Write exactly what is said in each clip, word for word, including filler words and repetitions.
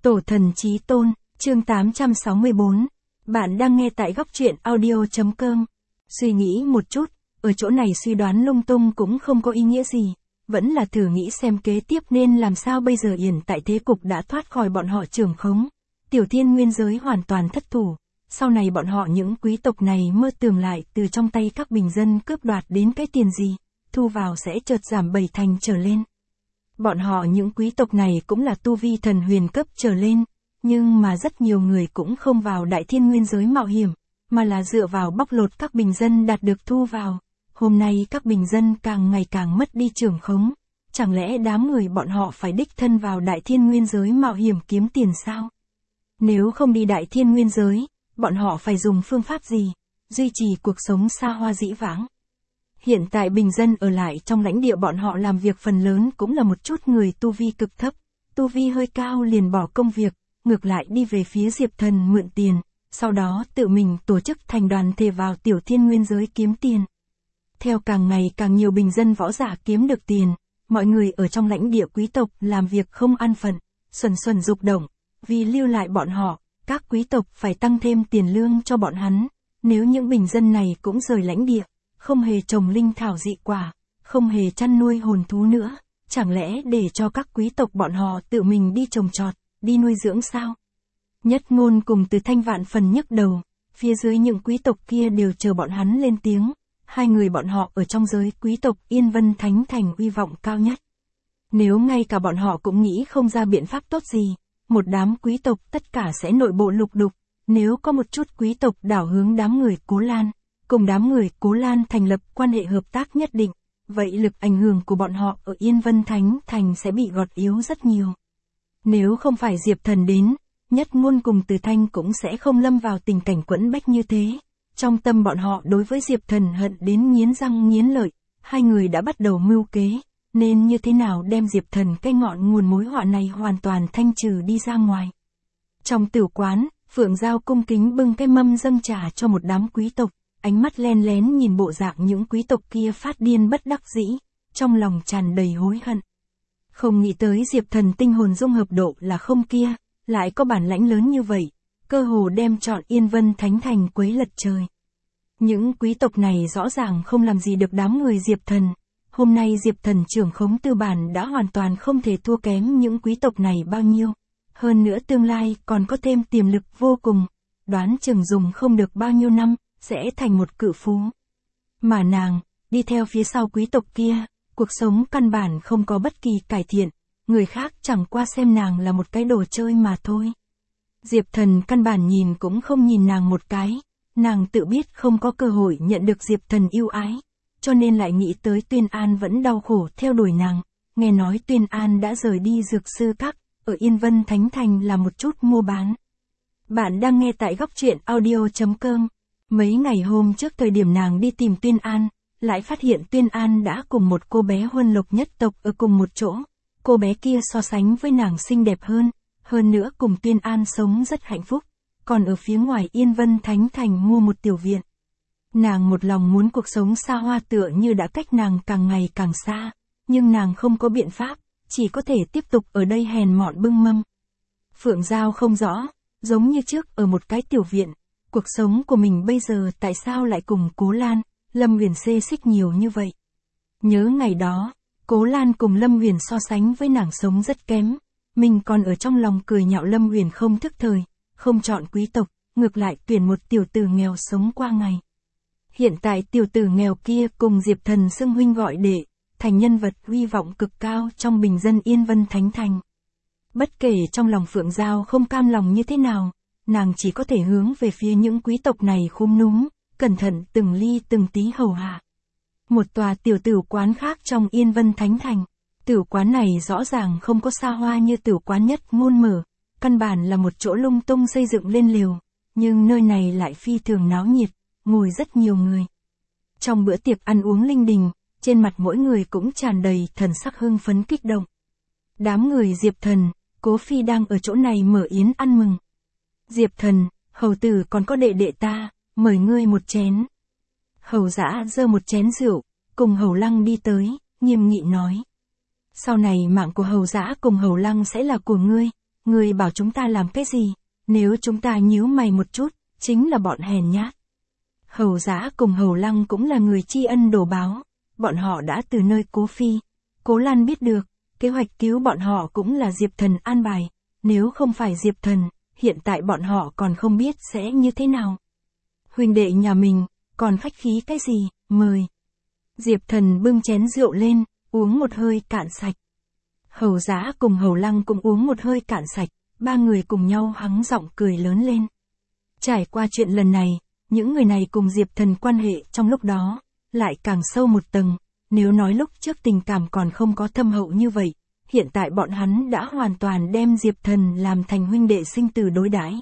Tổ thần chí tôn, chương tám trăm sáu mươi bốn. Bạn đang nghe tại góc truyện audio chấm com. Suy nghĩ một chút, ở chỗ này suy đoán lung tung cũng không có ý nghĩa gì. Vẫn là thử nghĩ xem kế tiếp nên làm sao bây giờ. Hiện tại thế cục đã thoát khỏi bọn họ trưởng khống. Tiểu thiên nguyên giới hoàn toàn thất thủ. Sau này bọn họ những quý tộc này mơ tưởng lại từ trong tay các bình dân cướp đoạt đến cái tiền gì, thu vào sẽ chợt giảm bảy thành trở lên. Bọn họ những quý tộc này cũng là tu vi thần huyền cấp trở lên, nhưng mà rất nhiều người cũng không vào đại thiên nguyên giới mạo hiểm, mà là dựa vào bóc lột các bình dân đạt được thu vào. Hôm nay các bình dân càng ngày càng mất đi trưởng khống, chẳng lẽ đám người bọn họ phải đích thân vào đại thiên nguyên giới mạo hiểm kiếm tiền sao? Nếu không đi đại thiên nguyên giới, bọn họ phải dùng phương pháp gì, duy trì cuộc sống xa hoa dĩ vãng? Hiện tại bình dân ở lại trong lãnh địa bọn họ làm việc phần lớn cũng là một chút người tu vi cực thấp, tu vi hơi cao liền bỏ công việc, ngược lại đi về phía Diệp Thần mượn tiền, sau đó tự mình tổ chức thành đoàn thể vào tiểu thiên nguyên giới kiếm tiền. Theo càng ngày càng nhiều bình dân võ giả kiếm được tiền, mọi người ở trong lãnh địa quý tộc làm việc không an phận, xuẩn xuẩn dục động, vì lưu lại bọn họ, các quý tộc phải tăng thêm tiền lương cho bọn hắn, nếu những bình dân này cũng rời lãnh địa, không hề trồng linh thảo dị quả, không hề chăn nuôi hồn thú nữa, chẳng lẽ để cho các quý tộc bọn họ tự mình đi trồng trọt, đi nuôi dưỡng sao? Nhất Ngôn cùng Từ Thanh vạn phần nhức đầu, phía dưới những quý tộc kia đều chờ bọn hắn lên tiếng, hai người bọn họ ở trong giới quý tộc Yên Vân Thánh Thành uy vọng cao nhất. Nếu ngay cả bọn họ cũng nghĩ không ra biện pháp tốt gì, một đám quý tộc tất cả sẽ nội bộ lục đục, nếu có một chút quý tộc đảo hướng đám người Cố Lan, cùng đám người Cố Lan thành lập quan hệ hợp tác nhất định, vậy lực ảnh hưởng của bọn họ ở Yên Vân Thánh Thành sẽ bị gọt yếu rất nhiều. Nếu không phải Diệp Thần đến, Nhất Ngôn cùng Từ Thanh cũng sẽ không lâm vào tình cảnh quẫn bách như thế. Trong tâm bọn họ đối với Diệp Thần hận đến nghiến răng nghiến lợi, hai người đã bắt đầu mưu kế, nên như thế nào đem Diệp Thần cái ngọn nguồn mối họa này hoàn toàn thanh trừ đi ra ngoài. Trong tử quán, Phượng Giao cung kính bưng cái mâm dâng trà cho một đám quý tộc, ánh mắt len lén nhìn bộ dạng những quý tộc kia phát điên bất đắc dĩ, trong lòng tràn đầy hối hận. Không nghĩ tới Diệp Thần tinh hồn dung hợp độ là không kia, lại có bản lãnh lớn như vậy, cơ hồ đem trọn Yên Vân Thánh Thành quấy lật trời. Những quý tộc này rõ ràng không làm gì được đám người Diệp Thần, hôm nay Diệp Thần trưởng khống tư bản đã hoàn toàn không thể thua kém những quý tộc này bao nhiêu, hơn nữa tương lai còn có thêm tiềm lực vô cùng, đoán chừng dùng không được bao nhiêu năm, sẽ thành một cự phú. Mà nàng, đi theo phía sau quý tộc kia, cuộc sống căn bản không có bất kỳ cải thiện, người khác chẳng qua xem nàng là một cái đồ chơi mà thôi. Diệp Thần căn bản nhìn cũng không nhìn nàng một cái, nàng tự biết không có cơ hội nhận được Diệp Thần yêu ái, cho nên lại nghĩ tới Tuyên An vẫn đau khổ theo đuổi nàng, nghe nói Tuyên An đã rời đi dược sư các, ở Yên Vân Thánh Thành là một chút mua bán. Bạn đang nghe tại góc truyện audio chấm com. Mấy ngày hôm trước thời điểm nàng đi tìm Tuyên An, lại phát hiện Tuyên An đã cùng một cô bé Huân Lộc nhất tộc ở cùng một chỗ. Cô bé kia so sánh với nàng xinh đẹp hơn, hơn nữa cùng Tuyên An sống rất hạnh phúc, còn ở phía ngoài Yên Vân Thánh Thành mua một tiểu viện. Nàng một lòng muốn cuộc sống xa hoa tựa như đã cách nàng càng ngày càng xa, nhưng nàng không có biện pháp, chỉ có thể tiếp tục ở đây hèn mọn bưng mâm. Phượng Giao không rõ, giống như trước ở một cái tiểu viện, cuộc sống của mình bây giờ tại sao lại cùng Cố Lan, Lâm Huyền xê xích nhiều như vậy. Nhớ ngày đó, Cố Lan cùng Lâm Huyền so sánh với nàng sống rất kém, mình còn ở trong lòng cười nhạo Lâm Huyền không thức thời, không chọn quý tộc, ngược lại tuyển một tiểu tử nghèo sống qua ngày. Hiện tại tiểu tử nghèo kia cùng Diệp Thần xưng huynh gọi đệ, thành nhân vật uy vọng cực cao trong bình dân Yên Vân Thánh Thành. Bất kể trong lòng Phượng Giao không cam lòng như thế nào, nàng chỉ có thể hướng về phía những quý tộc này khúm núm, cẩn thận từng ly từng tí hầu hạ. Một tòa tiểu tử quán khác trong Yên Vân Thánh Thành, tử quán này rõ ràng không có xa hoa như tử quán Nhất Ngôn mở, căn bản là một chỗ lung tung xây dựng lên lều, nhưng nơi này lại phi thường náo nhiệt, ngồi rất nhiều người. Trong bữa tiệc ăn uống linh đình, trên mặt mỗi người cũng tràn đầy thần sắc hưng phấn kích động. Đám người Diệp Thần, Cố Phi đang ở chỗ này mở yến ăn mừng. Diệp Thần, hầu tử còn có đệ đệ ta, mời ngươi một chén. Hầu Dã giơ một chén rượu, cùng Hầu Lăng đi tới, nghiêm nghị nói. Sau này mạng của Hầu Dã cùng Hầu Lăng sẽ là của ngươi, người bảo chúng ta làm cái gì, nếu chúng ta nhíu mày một chút, chính là bọn hèn nhát. Hầu Dã cùng Hầu Lăng cũng là người tri ân đồ báo, bọn họ đã từ nơi Cố Phi, Cố Lan biết được, kế hoạch cứu bọn họ cũng là Diệp Thần an bài, nếu không phải Diệp Thần, hiện tại bọn họ còn không biết sẽ như thế nào. Huynh đệ nhà mình, còn khách khí cái gì, mời. Diệp Thần bưng chén rượu lên, uống một hơi cạn sạch. Hầu Dã cùng Hầu Lăng cũng uống một hơi cạn sạch, ba người cùng nhau hắng giọng cười lớn lên. Trải qua chuyện lần này, những người này cùng Diệp Thần quan hệ trong lúc đó, lại càng sâu một tầng, nếu nói lúc trước tình cảm còn không có thâm hậu như vậy, hiện tại bọn hắn đã hoàn toàn đem Diệp Thần làm thành huynh đệ sinh tử đối đãi.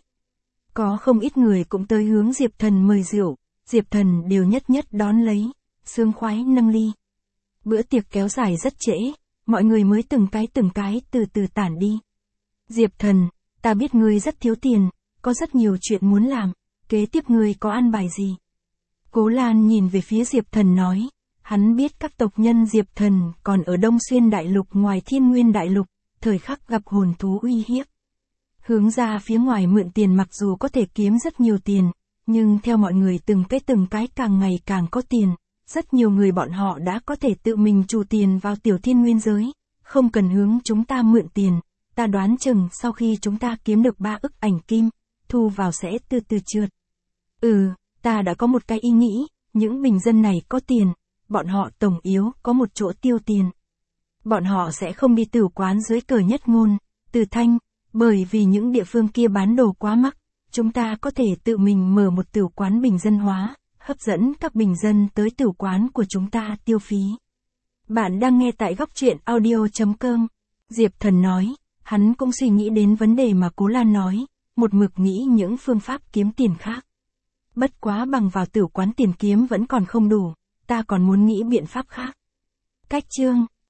Có không ít người cũng tới hướng Diệp Thần mời rượu, Diệp Thần đều nhất nhất đón lấy, sướng khoái nâng ly. Bữa tiệc kéo dài rất trễ, mọi người mới từng cái từng cái từ từ tản đi. Diệp Thần, ta biết ngươi rất thiếu tiền, có rất nhiều chuyện muốn làm, kế tiếp ngươi có an bài gì? Cố Lan nhìn về phía Diệp Thần nói, hắn biết các tộc nhân Diệp Thần còn ở Đông Xuyên Đại Lục ngoài Thiên Nguyên Đại Lục, thời khắc gặp hồn thú uy hiếp. Hướng ra phía ngoài mượn tiền mặc dù có thể kiếm rất nhiều tiền, nhưng theo mọi người từng cái từng cái càng ngày càng có tiền, rất nhiều người bọn họ đã có thể tự mình trù tiền vào tiểu thiên nguyên giới, không cần hướng chúng ta mượn tiền, ta đoán chừng sau khi chúng ta kiếm được ba ức ảnh kim, thu vào sẽ từ từ trượt. Ừ, ta đã có một cái ý nghĩ, những bình dân này có tiền, bọn họ tổng yếu có một chỗ tiêu tiền. Bọn họ sẽ không đi tử quán dưới cờ Nhất Ngôn, Từ Thanh, bởi vì những địa phương kia bán đồ quá mắc, chúng ta có thể tự mình mở một tử quán bình dân hóa, hấp dẫn các bình dân tới tử quán của chúng ta tiêu phí. Bạn đang nghe tại góc truyện audio chấm com. Diệp Thần nói, hắn cũng suy nghĩ đến vấn đề mà Cố Lan nói, một mực nghĩ những phương pháp kiếm tiền khác. Bất quá bằng vào tử quán tiền kiếm vẫn còn không đủ, ta còn muốn nghĩ biện pháp khác. Cách chương